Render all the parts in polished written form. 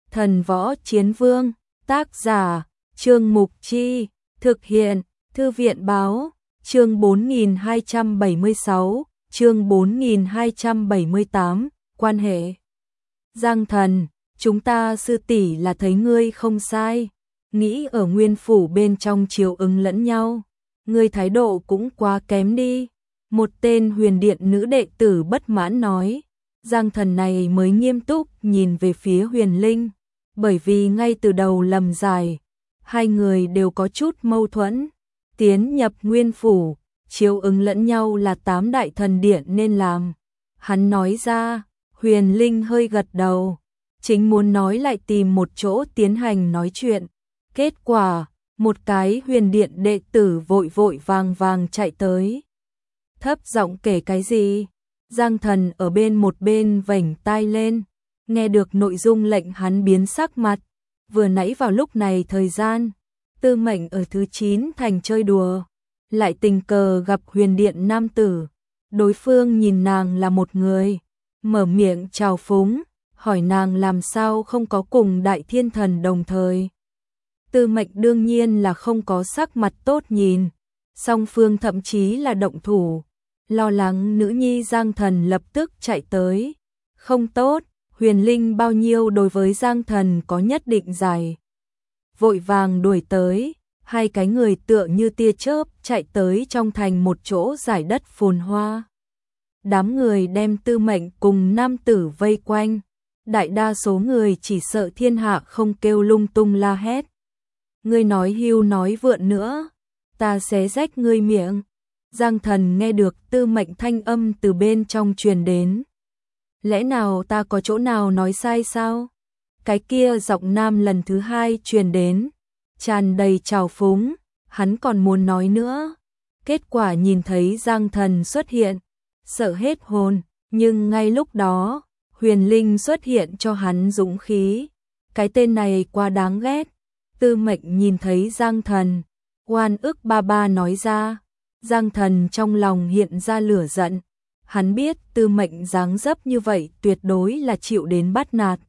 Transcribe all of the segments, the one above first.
Thần Võ Chiến Vương, tác giả, Trương Mục Chi, thực hiện, Thư viện Báo, chương 4276, chương 4278, quan hệ. Giang Thần, chúng ta sư tỷ là thấy ngươi không sai, nghĩ ở Nguyên Phủ bên trong chiều ứng lẫn nhau, ngươi thái độ cũng quá kém đi. Một tên Huyền Điện nữ đệ tử bất mãn nói. Giang Thần này mới nghiêm túc nhìn về phía Huyền Linh, bởi vì ngay từ đầu lầm giải, hai người đều có chút mâu thuẫn. Tiến nhập Nguyên Phủ, chiếu ứng lẫn nhau là 8 đại thần điện nên làm. Hắn nói ra, Huyền Linh hơi gật đầu, chính muốn nói lại tìm một chỗ tiến hành nói chuyện. Kết quả, một cái Huyền Điện đệ tử vội vội vàng vàng chạy tới. Thấp giọng kể cái gì? Giang Thần ở một bên vểnh tai lên, nghe được nội dung lệnh hắn biến sắc mặt. Vừa nãy vào lúc này thời gian, Tư Mệnh ở thứ 9 thành chơi đùa, lại tình cờ gặp Huyền Điện nam tử. Đối phương nhìn nàng là một người, mở miệng chào phúng, hỏi nàng làm sao không có cùng Đại Thiên Thần đồng thời. Tư Mệnh đương nhiên là không có sắc mặt tốt nhìn, song phương thậm chí là động thủ. Lo lắng nữ nhi Giang Thần lập tức chạy tới. Không tốt, Huyền Linh bao nhiêu đối với Giang Thần có nhất định giải. Vội vàng đuổi tới, hai cái người tựa như tia chớp chạy tới trong thành một chỗ giải đất phồn hoa. Đám người đem Tư Mệnh cùng nam tử vây quanh. Đại đa số người chỉ sợ thiên hạ không kêu lung tung la hét. Ngươi nói hưu nói vượn nữa, ta xé rách ngươi miệng. Giang Thần nghe được Tư Mệnh thanh âm từ bên trong truyền đến. Lẽ nào ta có chỗ nào nói sai sao? Cái kia giọng nam lần thứ hai truyền đến, tràn đầy trào phúng, hắn còn muốn nói nữa. Kết quả nhìn thấy Giang Thần xuất hiện, sợ hết hồn, nhưng ngay lúc đó, Huyền Linh xuất hiện cho hắn dũng khí. Cái tên này quá đáng ghét. Tư Mệnh nhìn thấy Giang Thần, oan ức ba ba nói ra. Giang Thần trong lòng hiện ra lửa giận, hắn biết Tư Mệnh dáng dấp như vậy tuyệt đối là chịu đến bắt nạt.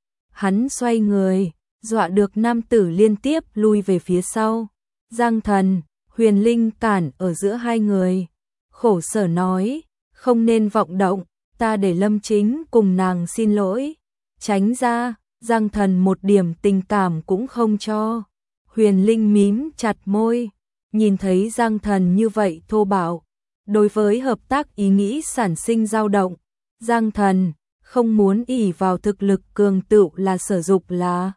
Hắn xoay người, dọa được nam tử liên tiếp lui về phía sau. Giang Thần, Huyền Linh cản ở giữa hai người, khổ sở nói, không nên vọng động, ta để Lâm Chính cùng nàng xin lỗi. Tránh ra, Giang Thần một điểm tình cảm cũng không cho. Huyền Linh mím chặt môi. Nhìn thấy Giang Thần như vậy thô bạo, đối với hợp tác ý nghĩ sản sinh dao động. Giang Thần không muốn ỷ vào thực lực cường tựu là sở dục là.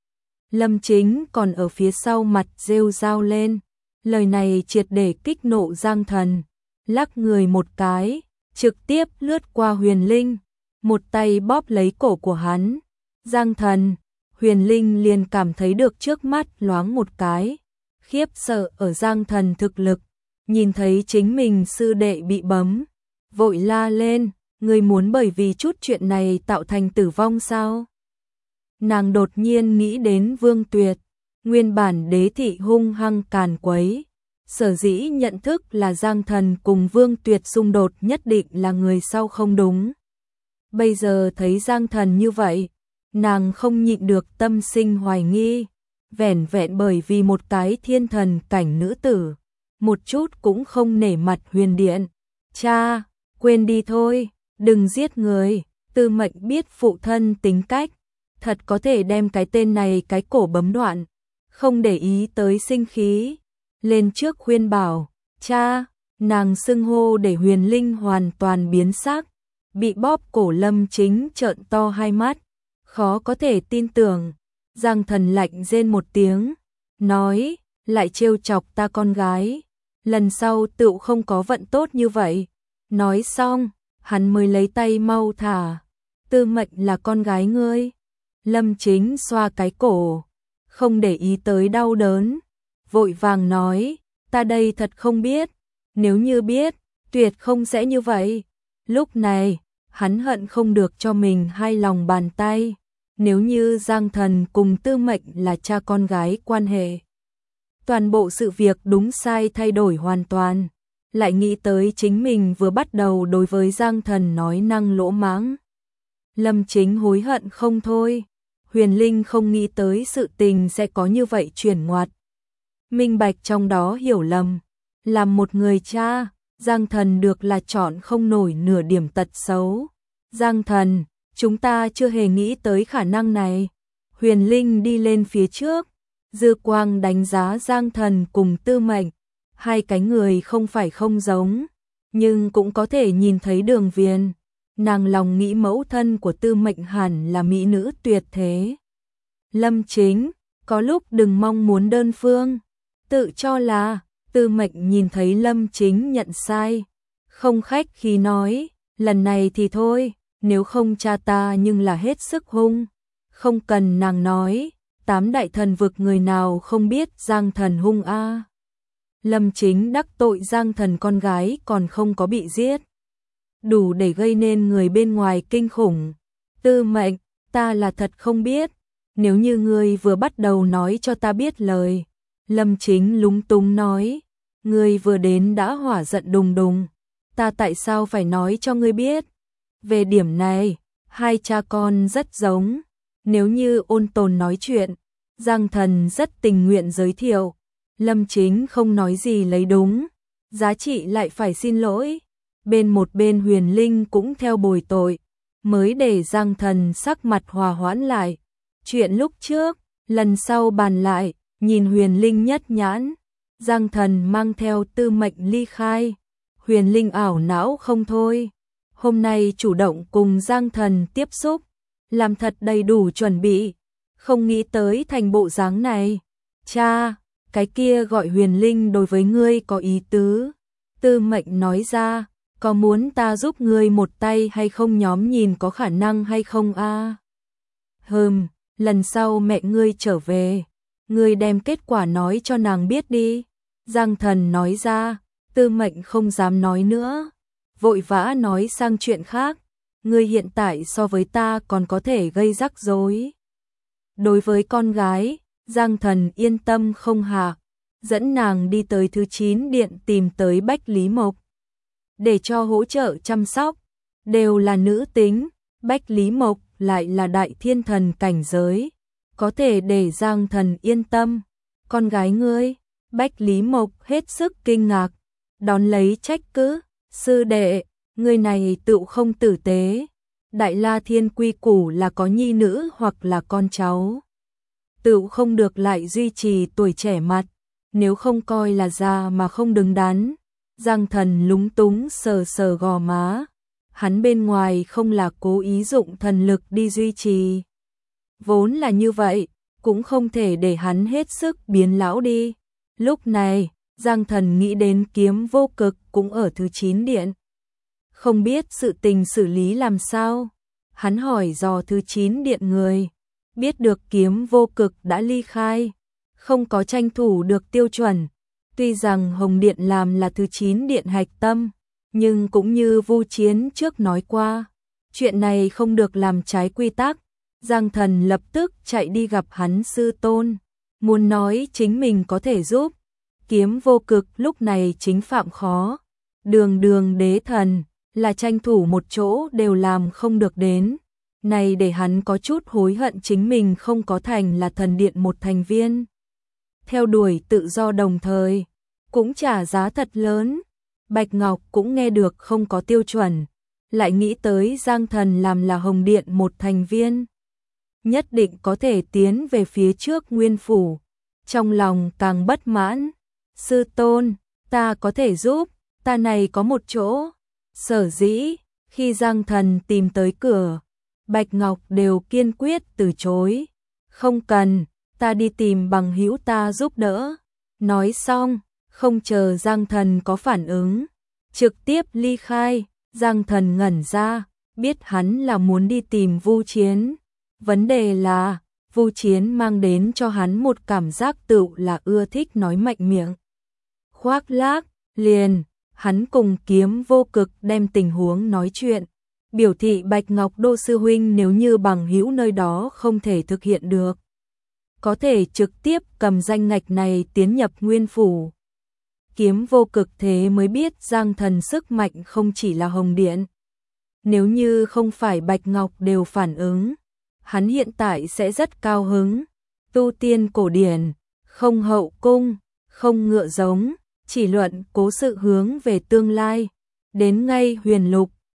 Lâm Chính còn ở phía sau mặt rêu rao lên. Lời này triệt để kích nộ Giang Thần, lắc người một cái, trực tiếp lướt qua Huyền Linh, một tay bóp lấy cổ của hắn. Giang Thần, Huyền Linh liền cảm thấy được trước mắt loáng một cái. Khiếp sợ ở Giang Thần thực lực, nhìn thấy chính mình sư đệ bị bấm, vội la lên, ngươi muốn bởi vì chút chuyện này tạo thành tử vong sao? Nàng đột nhiên nghĩ đến Vương Tuyệt, nguyên bản đế thị hung hăng càn quấy, sở dĩ nhận thức là Giang Thần cùng Vương Tuyệt xung đột nhất định là người sau không đúng. Bây giờ thấy Giang Thần như vậy, nàng không nhịn được tâm sinh hoài nghi. Vẻn vẹn bởi vì một cái thiên thần cảnh nữ tử, một chút cũng không nể mặt Huyền Điện. Cha, quên đi thôi, đừng giết người. Tư Mệnh biết phụ thân tính cách, thật có thể đem cái tên này cái cổ bấm đoạn, không để ý tới sinh khí. Lên trước khuyên bảo, cha, nàng xưng hô để Huyền Linh hoàn toàn biến sắc, bị bóp cổ Lâm Chính trợn to hai mắt, khó có thể tin tưởng. Giang Thần lạnh rên một tiếng, nói, lại trêu chọc ta con gái, lần sau tựu không có vận tốt như vậy. Nói xong, hắn mới lấy tay mau thả. Tư Mệnh là con gái ngươi. Lâm Chính xoa cái cổ, không để ý tới đau đớn, vội vàng nói, ta đây thật không biết, nếu như biết, tuyệt không sẽ như vậy. Lúc này, hắn hận không được cho mình hai lòng bàn tay. Nếu như Giang Thần cùng Tư Mệnh là cha con gái quan hệ, toàn bộ sự việc đúng sai thay đổi hoàn toàn. Lại nghĩ tới chính mình vừa bắt đầu đối với Giang Thần nói năng lỗ mãng. Lâm Chính hối hận không thôi. Huyền Linh không nghĩ tới sự tình sẽ có như vậy chuyển ngoặt. Minh bạch trong đó hiểu lầm. Làm một người cha, Giang Thần được là chọn không nổi nửa điểm tật xấu. Giang Thần, chúng ta chưa hề nghĩ tới khả năng này. Huyền Linh đi lên phía trước, dư quang đánh giá Giang Thần cùng Tư Mệnh. Hai cái người không phải không giống, nhưng cũng có thể nhìn thấy đường viền. Nàng lòng nghĩ mẫu thân của Tư Mệnh hẳn là mỹ nữ tuyệt thế. Lâm Chính, có lúc đừng mong muốn đơn phương, tự cho là. Tư Mệnh nhìn thấy Lâm Chính nhận sai, không khách khí nói, lần này thì thôi, nếu không cha ta nhưng là hết sức hung. Không cần nàng nói, 8 đại thần vực người nào không biết Giang Thần hung a. Lâm Chính đắc tội Giang Thần con gái còn không có bị giết, đủ để gây nên người bên ngoài kinh khủng. Tư Mệnh, ta là thật không biết, nếu như ngươi vừa bắt đầu nói cho ta biết lời. Lâm Chính lúng túng nói, ngươi vừa đến đã hỏa giận đùng đùng, ta tại sao phải nói cho ngươi biết? Về điểm này, hai cha con rất giống, nếu như Ôn Tồn nói chuyện, Giang Thần rất tình nguyện giới thiệu. Lâm Chính không nói gì lấy đúng, giá trị lại phải xin lỗi. Một bên Huyền Linh cũng theo bồi tội, mới để Giang Thần sắc mặt hòa hoãn lại. Chuyện lúc trước, lần sau bàn lại, nhìn Huyền Linh nhất nhãn, Giang Thần mang theo Tư Mệnh ly khai. Huyền Linh ảo não không thôi, hôm nay chủ động cùng Giang Thần tiếp xúc, làm thật đầy đủ chuẩn bị, không nghĩ tới thành bộ dáng này. Cha, cái kia gọi Huyền Linh đối với ngươi có ý tứ. Tư Mệnh nói ra, có muốn ta giúp ngươi một tay hay không, nhóm nhìn có khả năng hay không a? Lần sau mẹ ngươi trở về, ngươi đem kết quả nói cho nàng biết đi. Giang Thần nói ra. Tư Mệnh không dám nói nữa, vội vã nói sang chuyện khác. Ngươi hiện tại so với ta còn có thể gây rắc rối. Đối với con gái, Giang Thần yên tâm không hạ, dẫn nàng đi tới thứ 9 điện tìm tới Bách Lý Mộc, để cho hỗ trợ chăm sóc. Đều là nữ tính, Bách Lý Mộc lại là đại thiên thần cảnh giới, có thể để Giang Thần yên tâm. Con gái ngươi? Bách Lý Mộc hết sức kinh ngạc, đón lấy trách cứ, sư đệ, người này tựu không tử tế. Đại La Thiên quy củ là có nhi nữ hoặc là con cháu, tựu không được lại duy trì tuổi trẻ mặt, nếu không coi là già mà không đứng đắn. Giang Thần lúng túng sờ sờ gò má, hắn bên ngoài không là cố ý dụng thần lực đi duy trì, vốn là như vậy, cũng không thể để hắn hết sức biến lão đi. Lúc này, Giang Thần nghĩ đến Kiếm Vô Cực cũng ở thứ 9 điện. Không biết sự tình xử lý làm sao. Hắn hỏi dò thứ 9 điện người, biết được Kiếm Vô Cực đã ly khai, không có tranh thủ được tiêu chuẩn. Tuy rằng Hồng Điện làm là thứ 9 điện hạch tâm, nhưng cũng như Vu Chiến trước nói qua, chuyện này không được làm trái quy tắc. Giang Thần lập tức chạy đi gặp hắn sư tôn, muốn nói chính mình có thể giúp. Kiếm Vô Cực lúc này chính phạm khó, đường đế thần, là tranh thủ một chỗ đều làm không được đến. Này để hắn có chút hối hận chính mình không có thành là thần điện một thành viên. Theo đuổi tự do đồng thời, cũng trả giá thật lớn. Bạch Ngọc cũng nghe được không có tiêu chuẩn, lại nghĩ tới Giang Thần làm là Hồng Điện một thành viên, nhất định có thể tiến về phía trước Nguyên Phủ. Trong lòng càng bất mãn, sư tôn, ta có thể giúp, ta này có một chỗ. Sở dĩ, khi Giang Thần tìm tới cửa, Bạch Ngọc đều kiên quyết từ chối. Không cần, ta đi tìm bằng hữu ta giúp đỡ. Nói xong, không chờ Giang Thần có phản ứng, trực tiếp ly khai. Giang Thần ngẩn ra, biết hắn là muốn đi tìm Vu Chiến. Vấn đề là, Vu Chiến mang đến cho hắn một cảm giác tựu là ưa thích nói mạnh miệng, khoác lác. Liền, hắn cùng Kiếm Vô Cực đem tình huống nói chuyện, biểu thị Bạch Ngọc Đô sư huynh nếu như bằng hữu nơi đó không thể thực hiện được, có thể trực tiếp cầm danh ngạch này tiến nhập Nguyên Phủ. Kiếm Vô Cực thế mới biết Giang Thần sức mạnh không chỉ là Hồng Điện. Nếu như không phải Bạch Ngọc đều phản ứng, hắn hiện tại sẽ rất cao hứng. Tu tiên cổ điển, không hậu cung, không ngựa giống, chỉ luận cố sự hướng về tương lai. Đến ngay huyền lục,